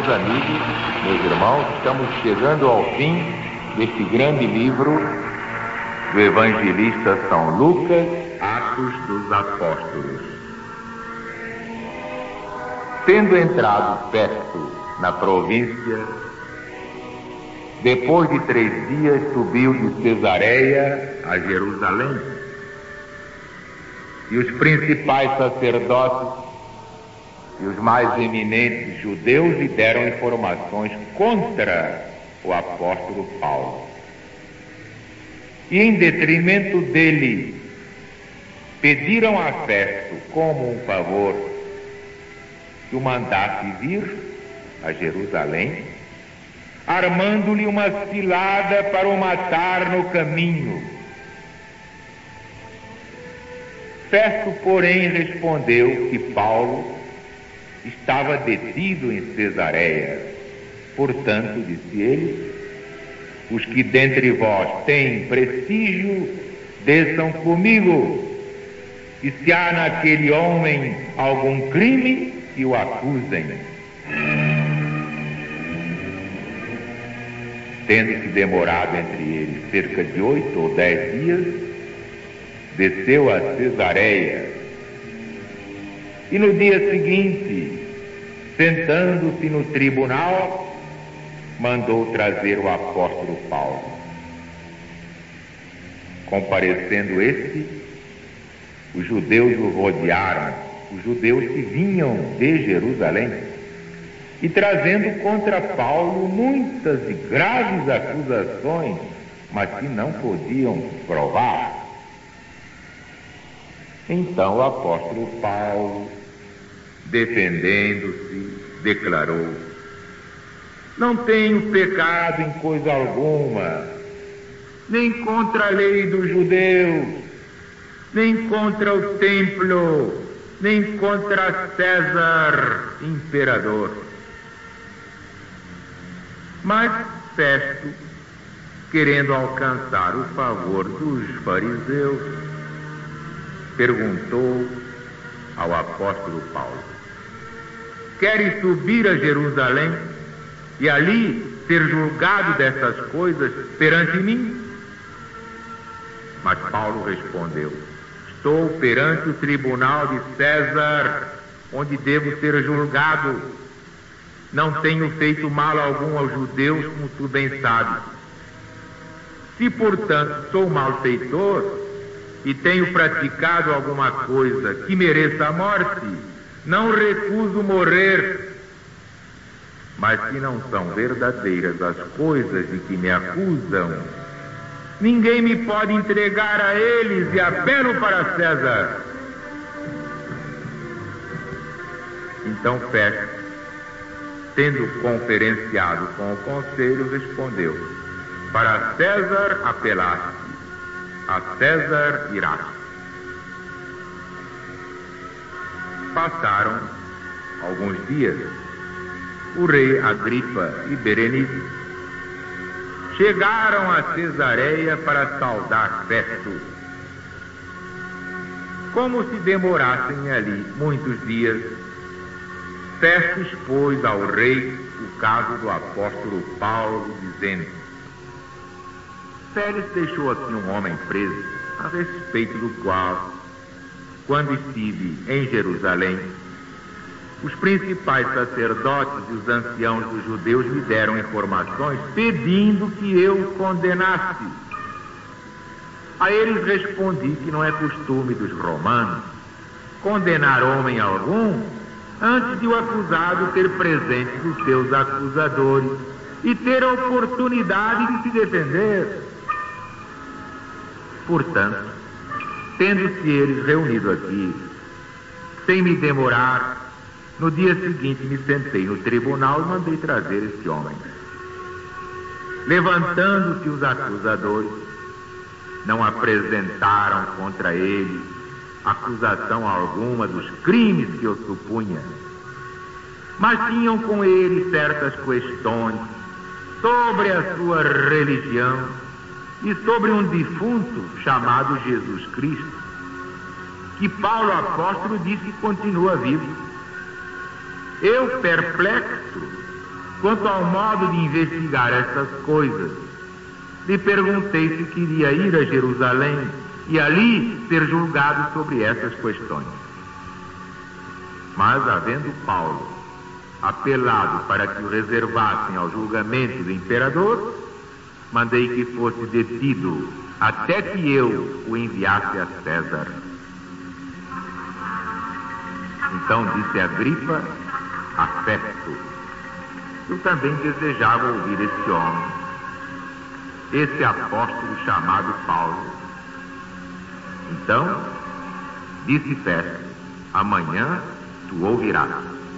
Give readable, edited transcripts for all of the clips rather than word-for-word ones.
Meus amigos, meus irmãos, estamos chegando ao fim deste grande livro do evangelista São Lucas, Atos dos Apóstolos. Tendo entrado Festo na província, depois de 3 dias subiu de Cesareia a Jerusalém, e os principais sacerdotes e os mais eminentes judeus lhe deram informações contra o apóstolo Paulo. E em detrimento dele, pediram a Festo como um favor que o mandasse vir a Jerusalém, armando-lhe uma cilada para o matar no caminho. Festo, porém, respondeu que Paulo estava detido em Cesareia. Portanto, disse ele, os que dentre vós têm prestígio, desçam comigo, e se há naquele homem algum crime, que o acusem. Tendo-se demorado entre eles cerca de 8 ou 10 dias, desceu a Cesareia, e no dia seguinte, sentando-se no tribunal, mandou trazer o apóstolo Paulo. Comparecendo este, os judeus o rodearam, os judeus que vinham de Jerusalém, e trazendo contra Paulo muitas e graves acusações, mas que não podiam provar. Então o apóstolo Paulo, defendendo-se, declarou: não tenho pecado em coisa alguma, nem contra a lei dos judeus, nem contra o templo, nem contra César, imperador. Mas Festo, querendo alcançar o favor dos fariseus, perguntou ao apóstolo Paulo: queres subir a Jerusalém e ali ser julgado dessas coisas perante mim? Mas Paulo respondeu: estou perante o tribunal de César, onde devo ser julgado. Não tenho feito mal algum aos judeus, como tu bem sabes. Se, portanto, sou malfeitor e tenho praticado alguma coisa que mereça a morte, não recuso morrer. Mas se não são verdadeiras as coisas de que me acusam, ninguém me pode entregar a eles, e apelo para César. Então Festo, tendo conferenciado com o conselho, respondeu: para César apelaste, a César irás. Passaram alguns dias. O rei Agripa e Berenice chegaram a Cesareia para saudar Festo. Como se demorassem ali muitos dias, Festo expôs ao rei o caso do apóstolo Paulo, dizendo: Félix deixou aqui um homem preso, a respeito do qual, quando estive em Jerusalém, os principais sacerdotes e os anciãos dos judeus me deram informações pedindo que eu o condenasse. A eles respondi que não é costume dos romanos condenar homem algum antes de o acusado ter presente os seus acusadores e ter a oportunidade de se defender. Portanto, tendo-se eles reunido aqui, sem me demorar, no dia seguinte me sentei no tribunal e mandei trazer este homem. Levantando-se os acusadores, não apresentaram contra ele acusação alguma dos crimes que eu supunha, mas tinham com ele certas questões sobre a sua religião e sobre um defunto chamado Jesus Cristo, que Paulo apóstolo disse que continua vivo. Eu, perplexo, Quanto ao modo de investigar essas coisas, lhe perguntei se queria ir a Jerusalém e ali ser julgado sobre essas questões. Mas, havendo Paulo apelado para que o reservassem ao julgamento do imperador, mandei que fosse detido até que eu o enviasse a César. Então disse Agripa a Festo: eu também desejava ouvir este homem, esse apóstolo chamado Paulo. Então disse Festo: amanhã tu ouvirás.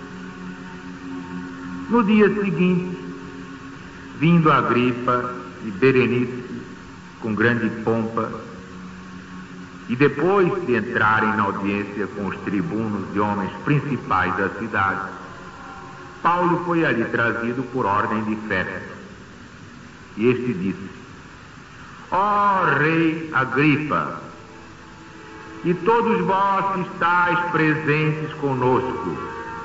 No dia seguinte, vindo Agripa e Berenice com grande pompa, e depois de entrarem na audiência com os tribunos e homens principais da cidade, Paulo foi ali trazido por ordem de Festo. E este disse: ó rei Agripa, e todos vós que estáis presentes conosco,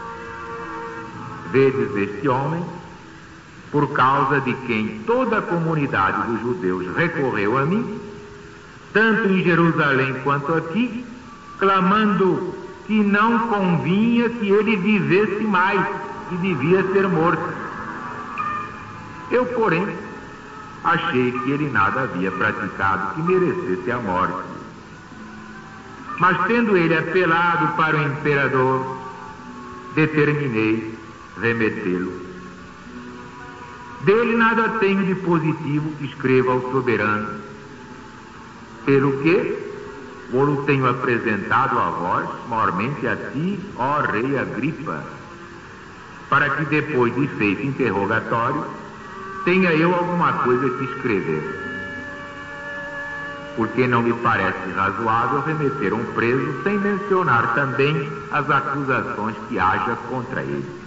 vedes este homem, por causa de quem toda a comunidade dos judeus recorreu a mim, tanto em Jerusalém quanto aqui, clamando que não convinha que ele vivesse mais, que devia ser morto. Eu, porém, achei que ele nada havia praticado que merecesse a morte. Mas tendo ele apelado para o imperador, determinei remetê-lo. Dele nada tenho de positivo que escreva ao soberano, pelo que o tenho apresentado a vós, maiormente a ti, ó rei Agripa, para que depois de feito interrogatório, tenha eu alguma coisa que escrever. Porque não me parece razoável remeter um preso sem mencionar também as acusações que haja contra ele.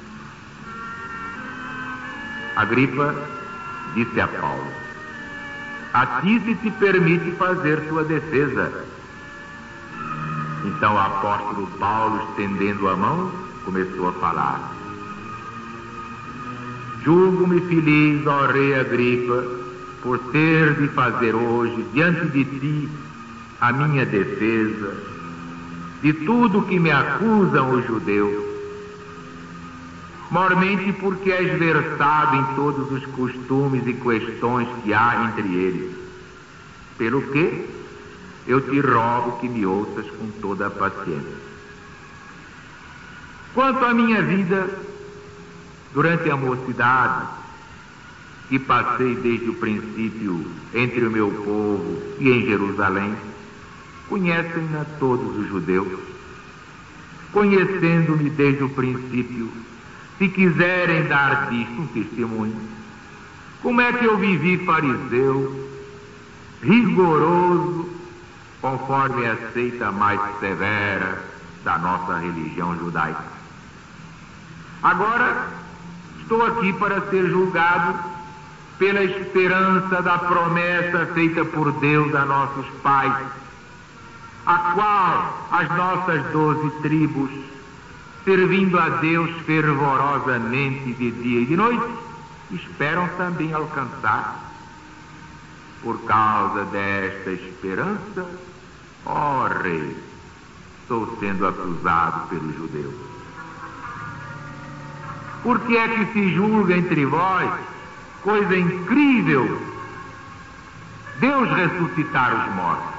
Agripa disse a Paulo: a ti se te permite fazer tua defesa. Então o apóstolo Paulo, estendendo a mão, começou a falar: julgo-me feliz, ó rei Agripa, por ter de fazer hoje diante de ti a minha defesa de tudo que me acusam os judeus, mormente porque és versado em todos os costumes e questões que há entre eles, pelo que eu te rogo que me ouças com toda a paciência. Quanto à minha vida durante a mocidade, que passei desde o princípio entre o meu povo e em Jerusalém, conhecem-na todos os judeus. Conhecendo-me desde o princípio, se quiserem dar disto um testemunho, como é que eu vivi fariseu, rigoroso, conforme a seita mais severa da nossa religião judaica. Agora estou aqui para ser julgado pela esperança da promessa feita por Deus a nossos pais, a qual as nossas 12 tribos, servindo a Deus fervorosamente de dia e de noite, esperam também alcançar. Por causa desta esperança, ó rei, estou sendo acusado pelos judeus. Por que é que se julga entre vós coisa incrível Deus ressuscitar os mortos?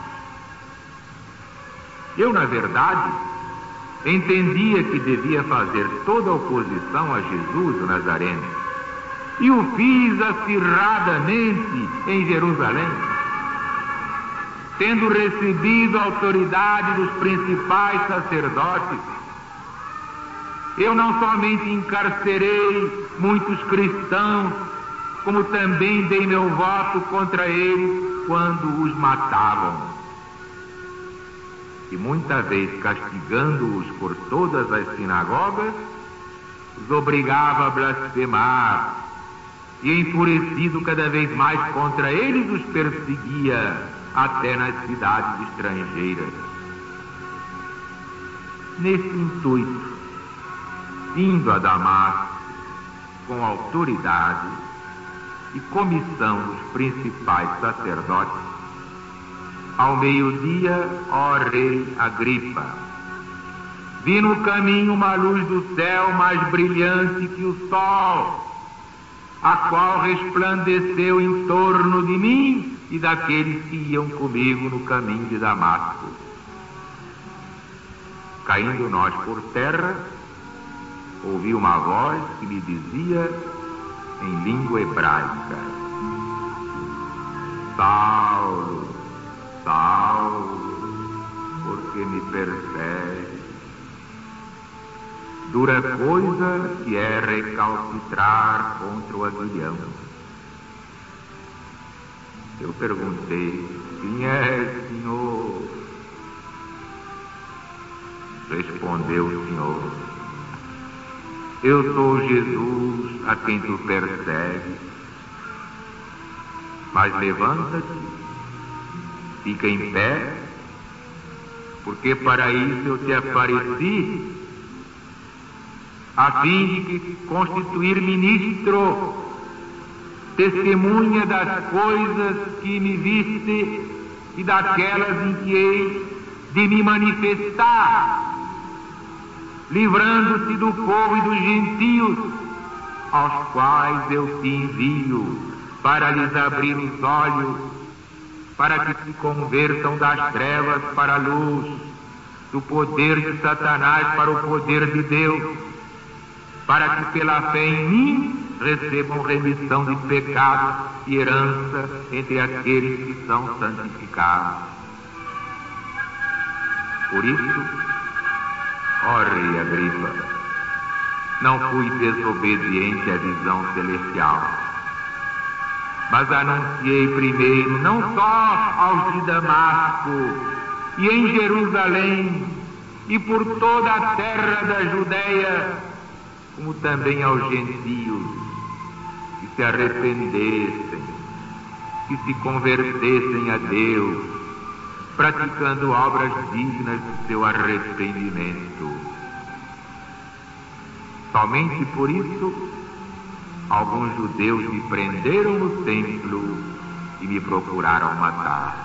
Eu, na verdade, entendia que devia fazer toda a oposição a Jesus, o Nazareno, e o fiz acirradamente em Jerusalém, tendo recebido a autoridade dos principais sacerdotes. Eu não somente encarcerei muitos cristãos, como também dei meu voto contra eles quando os matavam. E muita vez, castigando-os por todas as sinagogas, os obrigava a blasfemar, e enfurecido cada vez mais contra eles, os perseguia até nas cidades estrangeiras. Nesse intuito, indo a Damasco, com autoridade e comissão dos principais sacerdotes, ao meio-dia, ó rei Agripa, vi no caminho uma luz do céu mais brilhante que o sol, a qual resplandeceu em torno de mim e daqueles que iam comigo no caminho de Damasco. Caindo nós por terra, ouvi uma voz que me dizia em língua hebraica: Saulo, Saulo, por que me persegues? Dura coisa que é recalcitrar contra o aguilhão. Eu perguntei: quem é, Senhor? Respondeu o Senhor: eu sou Jesus a quem tu persegues. Mas levanta-te, fica em pé, porque para isso eu te apareci, a fim de que constituir ministro, testemunha das coisas que me viste e daquelas em que hei de me manifestar, livrando-te do povo e dos gentios, aos quais eu te envio, para lhes abrir os olhos, para que se convertam das trevas para a luz, do poder de Satanás para o poder de Deus, para que pela fé em mim recebam remissão de pecados e herança entre aqueles que são santificados. Por isso, ó rei Agripa, não fui desobediente à visão celestial, mas anunciei primeiro não só aos de Damasco e em Jerusalém e por toda a terra da Judeia, como também aos gentios, que se arrependessem, que se convertessem a Deus, praticando obras dignas de seu arrependimento. Somente por isso, alguns judeus me prenderam no templo e me procuraram matar.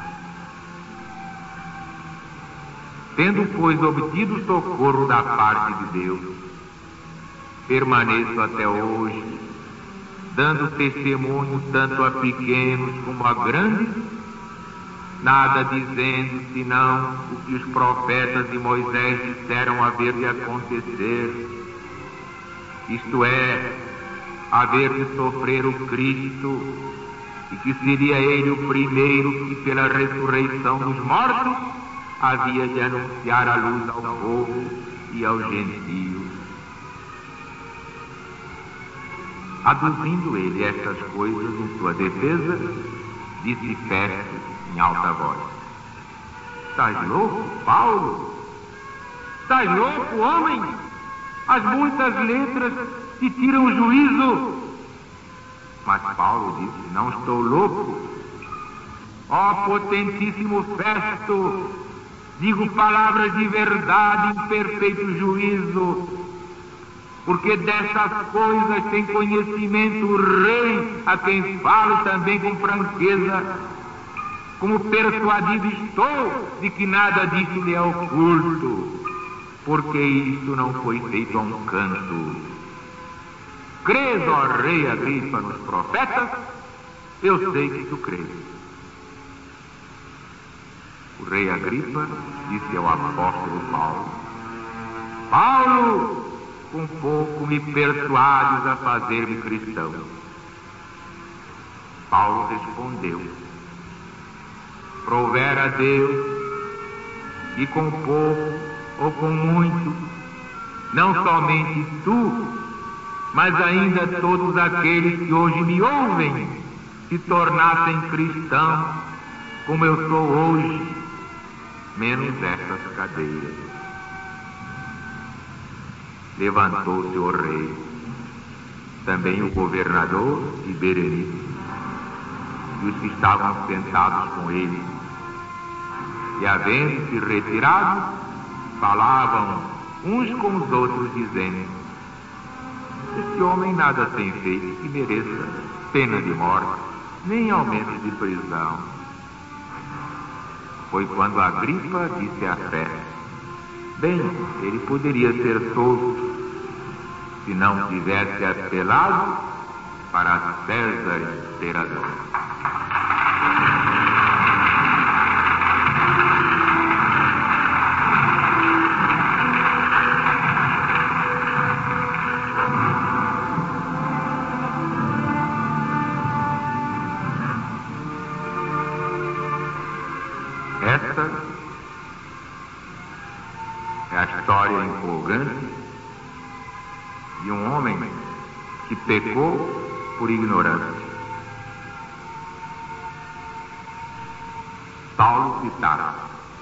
Tendo, pois, obtido socorro da parte de Deus, permaneço até hoje, dando testemunho tanto a pequenos como a grandes, nada dizendo senão o que os profetas de Moisés disseram haver de acontecer, isto é, haver de sofrer o Cristo, e que seria ele o primeiro que pela ressurreição dos mortos havia de anunciar a luz ao povo e aos gentios. Aduzindo ele estas coisas em sua defesa, disse Festo em alta voz: estás louco, Paulo? Estás louco, homem? As muitas letras te tiram juízo. Mas Paulo disse: não estou louco. Ó potentíssimo Festo, digo palavras de verdade em perfeito juízo, porque dessas coisas tem conhecimento o rei, a quem falo também com franqueza, como persuadido estou de que nada disso lhe é oculto, porque isto não foi feito a um canto. Crês, ó rei Agripa, nos profetas? Eu sei que tu crês. O rei Agripa disse ao apóstolo Paulo: Paulo, com pouco me persuades a fazer-me cristão. Paulo respondeu: provera a Deus, e com pouco ou com muito, não somente tu, mas ainda todos aqueles que hoje me ouvem, se tornassem cristãos, como eu sou hoje, menos essas cadeiras. Levantou-se o rei, também o governador e Berenice, e os que estavam sentados com ele, e havendo-se retirado, falavam uns com os outros, dizendo: esse homem nada tem feito que mereça pena de morte, nem aumento de prisão. Foi quando Agripa disse à festa: bem, ele poderia ser solto se não tivesse apelado para César imperador. Esta é a história empolgante de um homem que pecou por ignorância. Paulo de Tarso.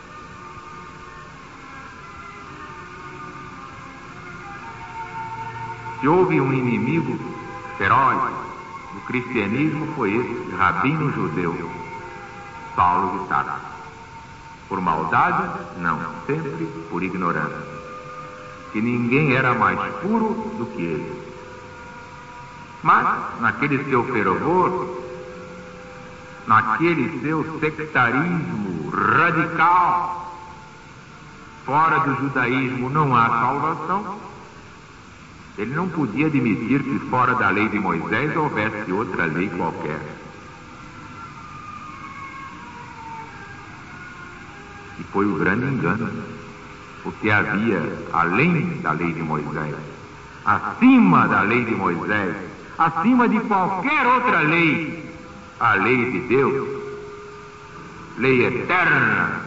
Se houve um inimigo feroz do cristianismo, foi esse rabino judeu, Paulo de Tarso. Por maldade? Não, sempre por ignorância. Que ninguém era mais puro do que ele. Mas, naquele seu fervor, naquele seu sectarismo radical, fora do judaísmo não há salvação, ele não podia admitir que fora da lei de Moisés houvesse outra lei qualquer. E foi o grande engano, porque havia, além da lei de Moisés, acima da lei de Moisés, acima de qualquer outra lei, a lei de Deus, lei eterna.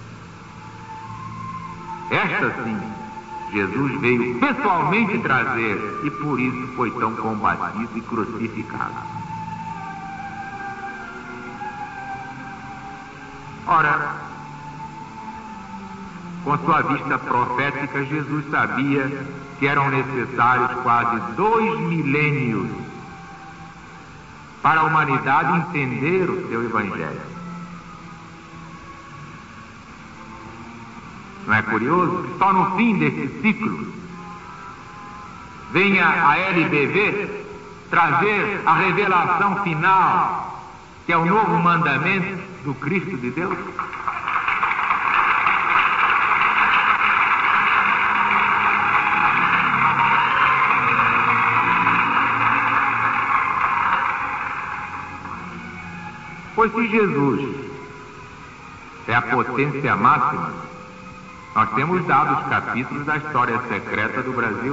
Esta sim, Jesus veio pessoalmente trazer, e por isso foi tão combatido e crucificado. Ora, com sua vista profética, Jesus sabia que eram necessários quase 2 milênios para a humanidade entender o seu Evangelho. Não é curioso que só no fim desse ciclo venha a LBV trazer a revelação final, que é o novo mandamento do Cristo de Deus? Pois se Jesus é a potência máxima, nós temos dado os capítulos da história secreta do Brasil.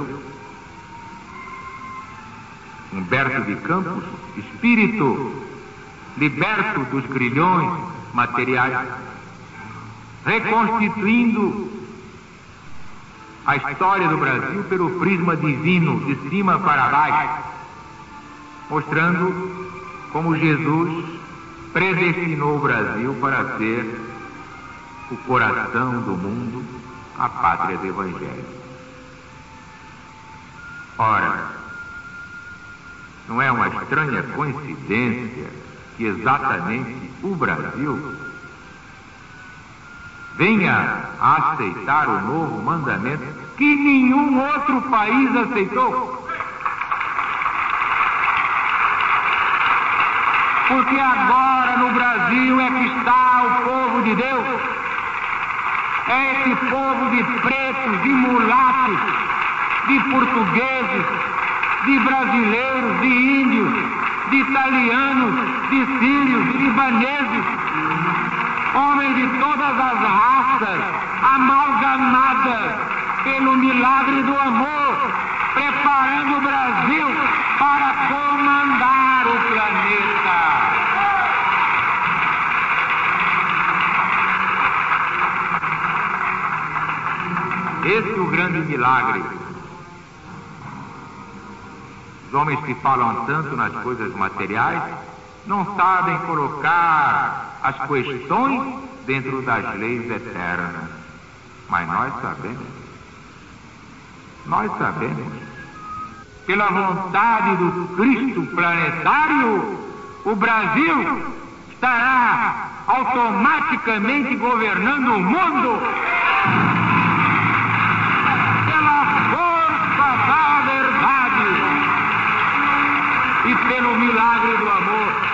Humberto de Campos, espírito liberto dos grilhões materiais, reconstituindo a história do Brasil pelo prisma divino, de cima para baixo, mostrando como Jesus predestinou o Brasil para ser o coração do mundo, a pátria do Evangelho. Ora, não é uma estranha coincidência que exatamente o Brasil venha a aceitar o novo mandamento que nenhum outro país aceitou? Porque agora no Brasil é que está o povo de Deus. É esse povo de pretos, de mulatos, de portugueses, de brasileiros, de índios, de italianos, de sírios, de libaneses, homens de todas as raças, amalgamadas pelo milagre do amor, preparando o Brasil para comandar o planeta. Esse é o grande milagre. Os homens que falam tanto nas coisas materiais não sabem colocar as questões dentro das leis eternas. Mas nós sabemos. Nós sabemos. Pela vontade do Cristo planetário, o Brasil estará automaticamente governando o mundo. Pela força da verdade. e pelo milagre do amor